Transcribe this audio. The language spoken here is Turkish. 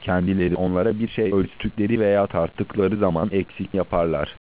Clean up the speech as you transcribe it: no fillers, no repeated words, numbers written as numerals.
kendileri onlara bir şey ölçtükleri veya tarttıkları zaman eksik yaparlar.